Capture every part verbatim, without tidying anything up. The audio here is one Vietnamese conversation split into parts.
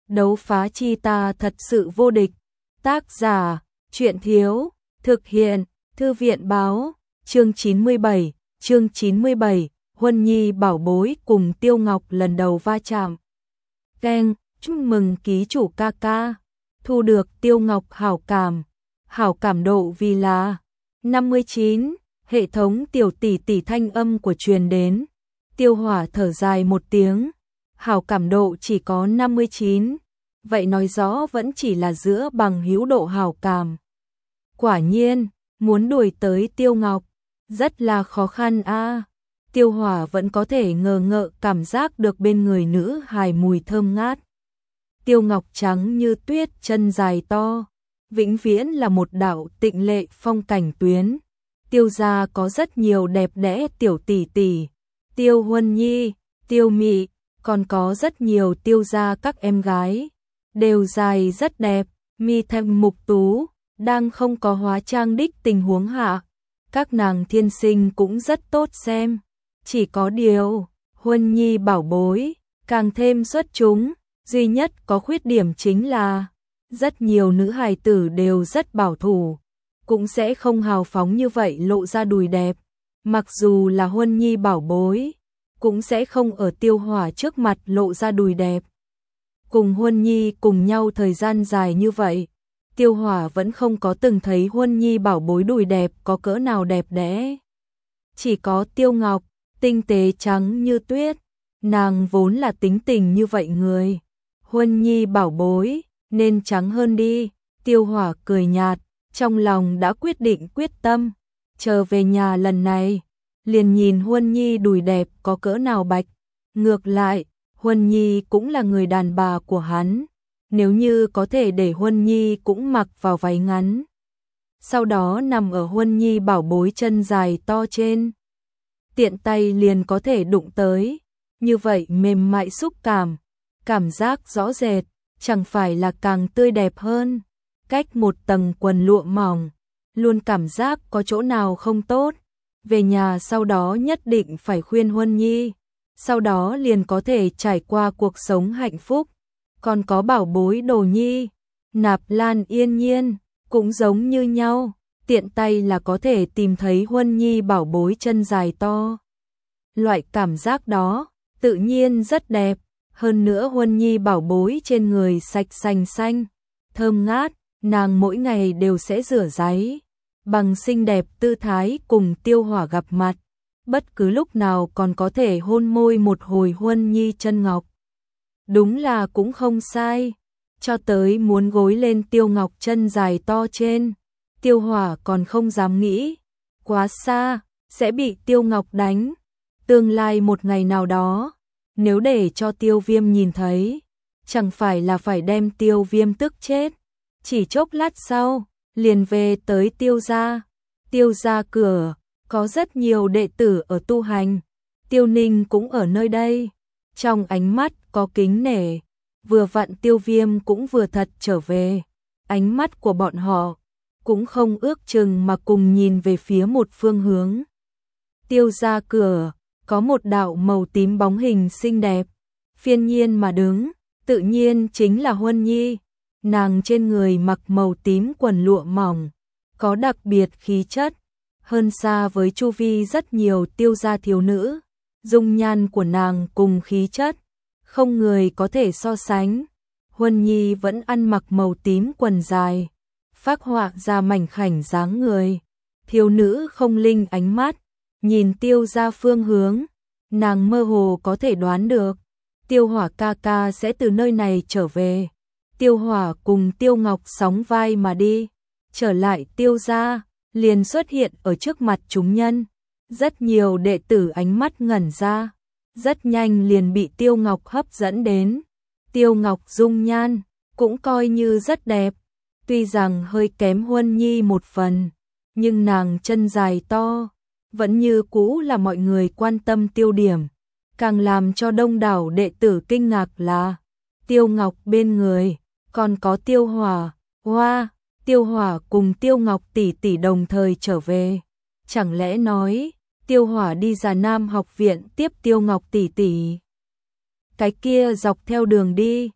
Đấu phá chi ta thật sự vô địch. Tác giả, Truyện Thiếu, thực hiện, Thư viện Báo, chương chín mươi bảy, chương chín mươi bảy, Huân Nhi bảo bối cùng Tiêu Ngọc lần đầu va chạm. Keng, chúc mừng ký chủ ca ca, thu được Tiêu Ngọc hảo cảm, hảo cảm độ vì là năm mươi chín, hệ thống tiểu tỷ tỷ thanh âm của truyền đến. Tiêu Hỏa thở dài một tiếng, hảo cảm độ chỉ có năm mươi chín, vậy nói rõ vẫn chỉ là giữa bằng hữu độ hảo cảm. Quả nhiên, muốn đuổi tới Tiêu Ngọc, rất là khó khăn a. Tiêu Hỏa vẫn có thể ngờ ngợ cảm giác được bên người nữ hài mùi thơm ngát. Tiêu Ngọc trắng như tuyết, chân dài to, vĩnh viễn là một đạo tịnh lệ phong cảnh tuyến. Tiêu gia có rất nhiều đẹp đẽ tiểu tỷ tỷ, Tiêu Huân Nhi, Tiêu Mị, còn có rất nhiều Tiêu gia các em gái, đều dài rất đẹp, mi thanh mục tú, đang không có hóa trang đích tình huống hạ, các nàng thiên sinh cũng rất tốt xem. Chỉ có điều, Huân Nhi bảo bối, càng thêm xuất chúng, duy nhất có khuyết điểm chính là rất nhiều nữ hài tử đều rất bảo thủ, cũng sẽ không hào phóng như vậy lộ ra đùi đẹp. Mặc dù là Huân Nhi bảo bối, cũng sẽ không ở Tiêu Hỏa trước mặt lộ ra đùi đẹp. Cùng Huân Nhi cùng nhau thời gian dài như vậy, Tiêu Hỏa vẫn không có từng thấy Huân Nhi bảo bối đùi đẹp có cỡ nào đẹp đẽ. Chỉ có Tiêu Ngọc, tinh tế trắng như tuyết, nàng vốn là tính tình như vậy người. Huân Nhi bảo bối, nên trắng hơn đi. Tiêu Hỏa cười nhạt, trong lòng đã quyết định quyết tâm. Chờ về nhà lần này, liền nhìn Huân Nhi đùi đẹp có cỡ nào bạch. Ngược lại, Huân Nhi cũng là người đàn bà của hắn. Nếu như có thể để Huân Nhi cũng mặc vào váy ngắn, sau đó nằm ở Huân Nhi bảo bối chân dài to trên, tiện tay liền có thể đụng tới, như vậy mềm mại xúc cảm, cảm giác rõ rệt, chẳng phải là càng tươi đẹp hơn. Cách một tầng quần lụa mỏng, luôn cảm giác có chỗ nào không tốt. Về nhà sau đó nhất định phải khuyên Huân Nhi, sau đó liền có thể trải qua cuộc sống hạnh phúc. Còn có bảo bối Đồ Nhi, Nạp Lan Yên Nhiên, cũng giống như nhau, tiện tay là có thể tìm thấy Huân Nhi bảo bối chân dài to. Loại cảm giác đó, tự nhiên rất đẹp, hơn nữa Huân Nhi bảo bối trên người sạch sành xanh, thơm ngát, nàng mỗi ngày đều sẽ rửa ráy, bằng xinh đẹp tư thái cùng Tiêu Hỏa gặp mặt, bất cứ lúc nào còn có thể hôn môi một hồi Huân Nhi chân ngọc. Đúng là cũng không sai, cho tới muốn gối lên Tiêu Ngọc chân dài to trên, Tiêu Hỏa còn không dám nghĩ, quá xa, sẽ bị Tiêu Ngọc đánh. Tương lai một ngày nào đó, nếu để cho Tiêu Viêm nhìn thấy, chẳng phải là phải đem Tiêu Viêm tức chết. Chỉ chốc lát sau, liền về tới Tiêu gia. Tiêu gia cửa, có rất nhiều đệ tử ở tu hành, Tiêu Ninh cũng ở nơi đây. Trong ánh mắt có kính nể, vừa vặn Tiêu Viêm cũng vừa thật trở về, ánh mắt của bọn họ cũng không ước chừng mà cùng nhìn về phía một phương hướng. Tiêu gia cửa, có một đạo màu tím bóng hình xinh đẹp, phiên nhiên mà đứng, tự nhiên chính là Huân Nhi. Nàng trên người mặc màu tím quần lụa mỏng, có đặc biệt khí chất, hơn xa với chu vi rất nhiều Tiêu gia thiếu nữ. Dung nhan của nàng cùng khí chất, không người có thể so sánh. Huân Nhi vẫn ăn mặc màu tím quần dài, phác họa ra mảnh khảnh dáng người. Thiếu nữ không linh ánh mắt, nhìn Tiêu gia phương hướng, nàng mơ hồ có thể đoán được, Tiêu Hỏa ca ca sẽ từ nơi này trở về. Tiêu Hỏa cùng Tiêu Ngọc sóng vai mà đi, trở lại Tiêu gia, liền xuất hiện ở trước mặt chúng nhân. Rất nhiều đệ tử ánh mắt ngẩn ra, rất nhanh liền bị Tiêu Ngọc hấp dẫn đến. Tiêu Ngọc dung nhan, cũng coi như rất đẹp, tuy rằng hơi kém Huân Nhi một phần, nhưng nàng chân dài to, vẫn như cũ là mọi người quan tâm tiêu điểm. Càng làm cho đông đảo đệ tử kinh ngạc là, Tiêu Ngọc bên người, còn có Tiêu Hỏa. Hoa, Tiêu Hỏa cùng Tiêu Ngọc tỷ tỷ đồng thời trở về, chẳng lẽ nói Tiêu Hỏa đi Già Nam học viện tiếp Tiêu Ngọc tỷ tỷ? Cái kia dọc theo đường đi,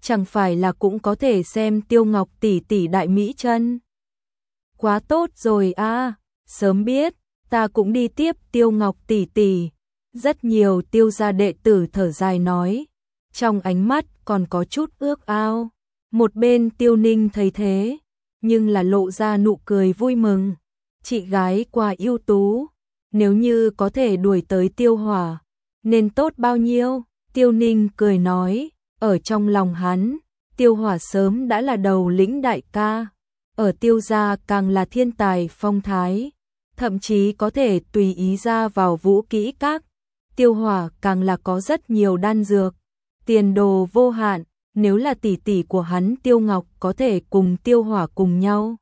chẳng phải là cũng có thể xem Tiêu Ngọc tỷ tỷ đại mỹ chân. Quá tốt rồi a, sớm biết, ta cũng đi tiếp Tiêu Ngọc tỷ tỷ. Rất nhiều Tiêu gia đệ tử thở dài nói, trong ánh mắt còn có chút ước ao. Một bên Tiêu Ninh thấy thế, nhưng là lộ ra nụ cười vui mừng. Chị gái quá ưu tú, nếu như có thể đuổi tới Tiêu Hỏa, nên tốt bao nhiêu. Tiêu Ninh cười nói, ở trong lòng hắn, Tiêu Hỏa sớm đã là đầu lĩnh đại ca. Ở Tiêu gia càng là thiên tài phong thái, thậm chí có thể tùy ý ra vào vũ kỹ các. Tiêu Hỏa càng là có rất nhiều đan dược, tiền đồ vô hạn. Nếu là tỷ tỷ của hắn Tiêu Ngọc có thể cùng Tiêu Hỏa cùng nhau,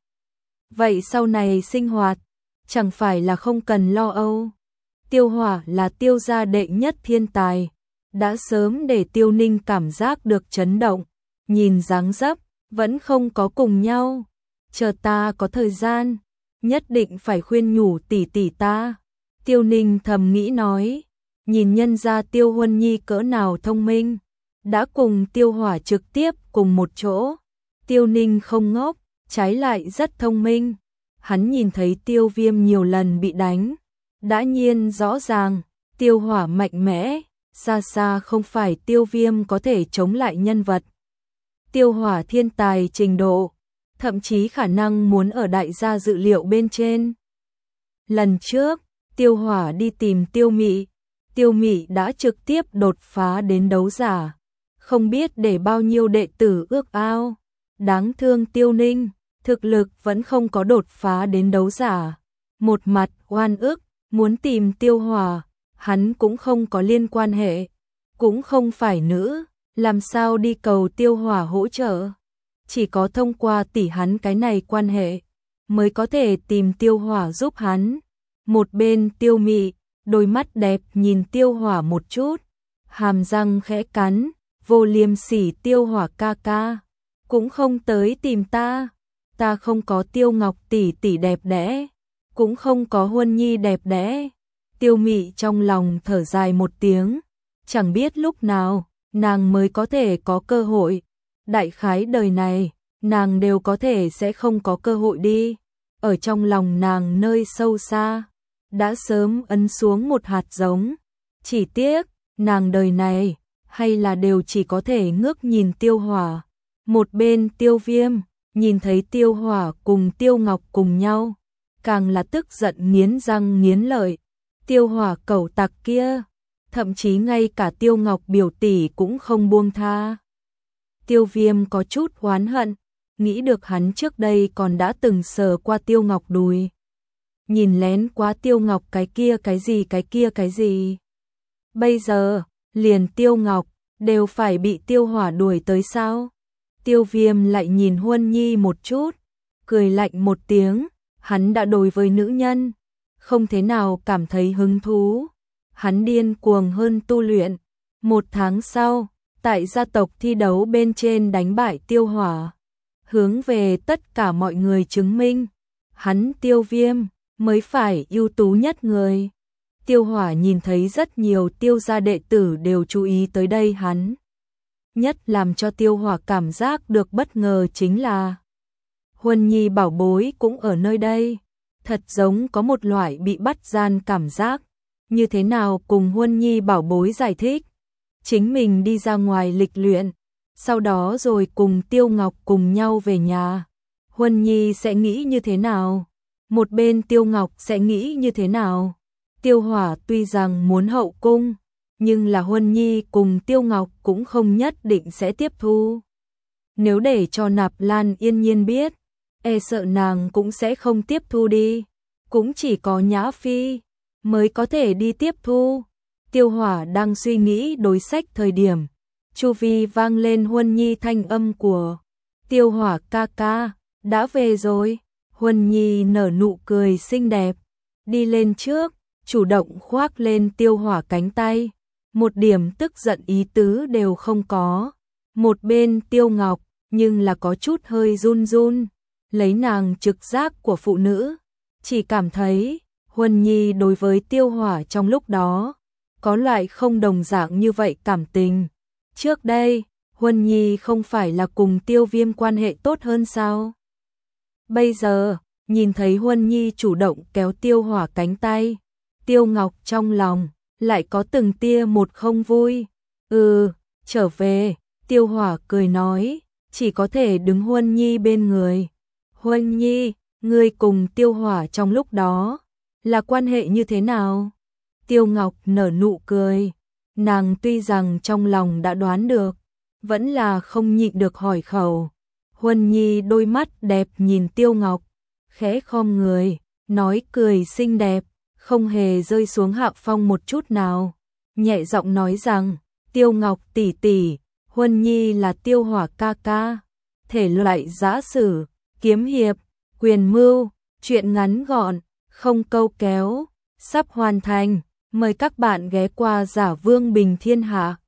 vậy sau này sinh hoạt chẳng phải là không cần lo âu. Tiêu Hỏa là Tiêu gia đệ nhất thiên tài, đã sớm để Tiêu Ninh cảm giác được chấn động. Nhìn dáng dấp vẫn không có cùng nhau, chờ ta có thời gian, nhất định phải khuyên nhủ tỷ tỷ ta. Tiêu Ninh thầm nghĩ nói, nhìn nhân gia Tiêu Huân Nhi cỡ nào thông minh, đã cùng Tiêu Hỏa trực tiếp cùng một chỗ. Tiêu Ninh không ngốc, trái lại rất thông minh. Hắn nhìn thấy Tiêu Viêm nhiều lần bị đánh, đã nhiên rõ ràng, Tiêu Hỏa mạnh mẽ, xa xa không phải Tiêu Viêm có thể chống lại nhân vật. Tiêu Hỏa thiên tài trình độ, thậm chí khả năng muốn ở đại gia dự liệu bên trên. Lần trước, Tiêu Hỏa đi tìm Tiêu Mị, Tiêu Mị đã trực tiếp đột phá đến đấu giả, không biết để bao nhiêu đệ tử ước ao. Đáng thương Tiêu Ninh, thực lực vẫn không có đột phá đến đấu giả. Một mặt oan ức, muốn tìm Tiêu Hỏa, hắn cũng không có liên quan hệ, cũng không phải nữ, làm sao đi cầu Tiêu Hỏa hỗ trợ. Chỉ có thông qua tỷ hắn cái này quan hệ, mới có thể tìm Tiêu Hỏa giúp hắn. Một bên Tiêu Mị, đôi mắt đẹp nhìn Tiêu Hỏa một chút, hàm răng khẽ cắn, vô liêm sỉ. Tiêu Hỏa ca ca, cũng không tới tìm ta, ta không có Tiêu Ngọc tỷ tỷ đẹp đẽ, cũng không có Huân Nhi đẹp đẽ. Tiêu Mị trong lòng thở dài một tiếng, chẳng biết lúc nào nàng mới có thể có cơ hội. Đại khái đời này, nàng đều có thể sẽ không có cơ hội đi. Ở trong lòng nàng nơi sâu xa, đã sớm ấn xuống một hạt giống. Chỉ tiếc, nàng đời này, hay là đều chỉ có thể ngước nhìn Tiêu Hỏa. Một bên Tiêu Viêm, nhìn thấy Tiêu Hỏa cùng Tiêu Ngọc cùng nhau, càng là tức giận nghiến răng nghiến lợi. Tiêu Hỏa cẩu tặc kia, thậm chí ngay cả Tiêu Ngọc biểu tỷ cũng không buông tha. Tiêu Viêm có chút oán hận, nghĩ được hắn trước đây còn đã từng sờ qua Tiêu Ngọc đùi, nhìn lén quá Tiêu Ngọc cái kia cái gì cái kia cái gì. Bây giờ, liền Tiêu Ngọc đều phải bị Tiêu Hỏa đuổi tới sao? Tiêu Viêm lại nhìn Huân Nhi một chút, cười lạnh một tiếng. Hắn đã đối với nữ nhân không thế nào cảm thấy hứng thú. Hắn điên cuồng hơn tu luyện. Một tháng sau, tại gia tộc thi đấu bên trên đánh bại Tiêu Hỏa, hướng về tất cả mọi người chứng minh, hắn Tiêu Viêm mới phải ưu tú nhất người. Tiêu Hỏa nhìn thấy rất nhiều Tiêu gia đệ tử đều chú ý tới đây hắn. Nhất làm cho Tiêu Hỏa cảm giác được bất ngờ chính là Huân Nhi bảo bối cũng ở nơi đây, thật giống có một loại bị bắt gian cảm giác. Như thế nào cùng Huân Nhi bảo bối giải thích? Chính mình đi ra ngoài lịch luyện, sau đó rồi cùng Tiêu Ngọc cùng nhau về nhà. Huân Nhi sẽ nghĩ như thế nào? Một bên Tiêu Ngọc sẽ nghĩ như thế nào? Tiêu Hỏa tuy rằng muốn hậu cung, nhưng là Huân Nhi cùng Tiêu Ngọc cũng không nhất định sẽ tiếp thu. Nếu để cho Nạp Lan Yên Nhiên biết, e sợ nàng cũng sẽ không tiếp thu đi. Cũng chỉ có Nhã Phi mới có thể đi tiếp thu. Tiêu Hỏa đang suy nghĩ đối sách thời điểm, chu vi vang lên Huân Nhi thanh âm của Tiêu Hỏa ca ca, đã về rồi. Huân Nhi nở nụ cười xinh đẹp, đi lên trước, chủ động khoác lên Tiêu Hỏa cánh tay, một điểm tức giận ý tứ đều không có. Một bên Tiêu Ngọc, nhưng là có chút hơi run run, lấy nàng trực giác của phụ nữ, chỉ cảm thấy Huân Nhi đối với Tiêu Hỏa trong lúc đó có loại không đồng dạng như vậy cảm tình. Trước đây, Huân Nhi không phải là cùng Tiêu Viêm quan hệ tốt hơn sao? Bây giờ, nhìn thấy Huân Nhi chủ động kéo Tiêu Hỏa cánh tay, Tiêu Ngọc trong lòng lại có từng tia một không vui. Ừ, trở về, Tiêu Hỏa cười nói, chỉ có thể đứng Huân Nhi bên người. Huân Nhi, ngươi cùng Tiêu Hỏa trong lúc đó là quan hệ như thế nào? Tiêu Ngọc nở nụ cười, nàng tuy rằng trong lòng đã đoán được, vẫn là không nhịn được hỏi khẩu. Huân Nhi đôi mắt đẹp nhìn Tiêu Ngọc, khẽ khom người, nói cười xinh đẹp, không hề rơi xuống hạ phong một chút nào. Nhẹ giọng nói rằng, Tiêu Ngọc tỷ tỷ, Huân Nhi là Tiêu Hỏa ca ca. Thể loại giã sử, kiếm hiệp, quyền mưu, truyện ngắn gọn, không câu kéo, sắp hoàn thành. Mời các bạn ghé qua Giả Vương Bình Thiên Hạ.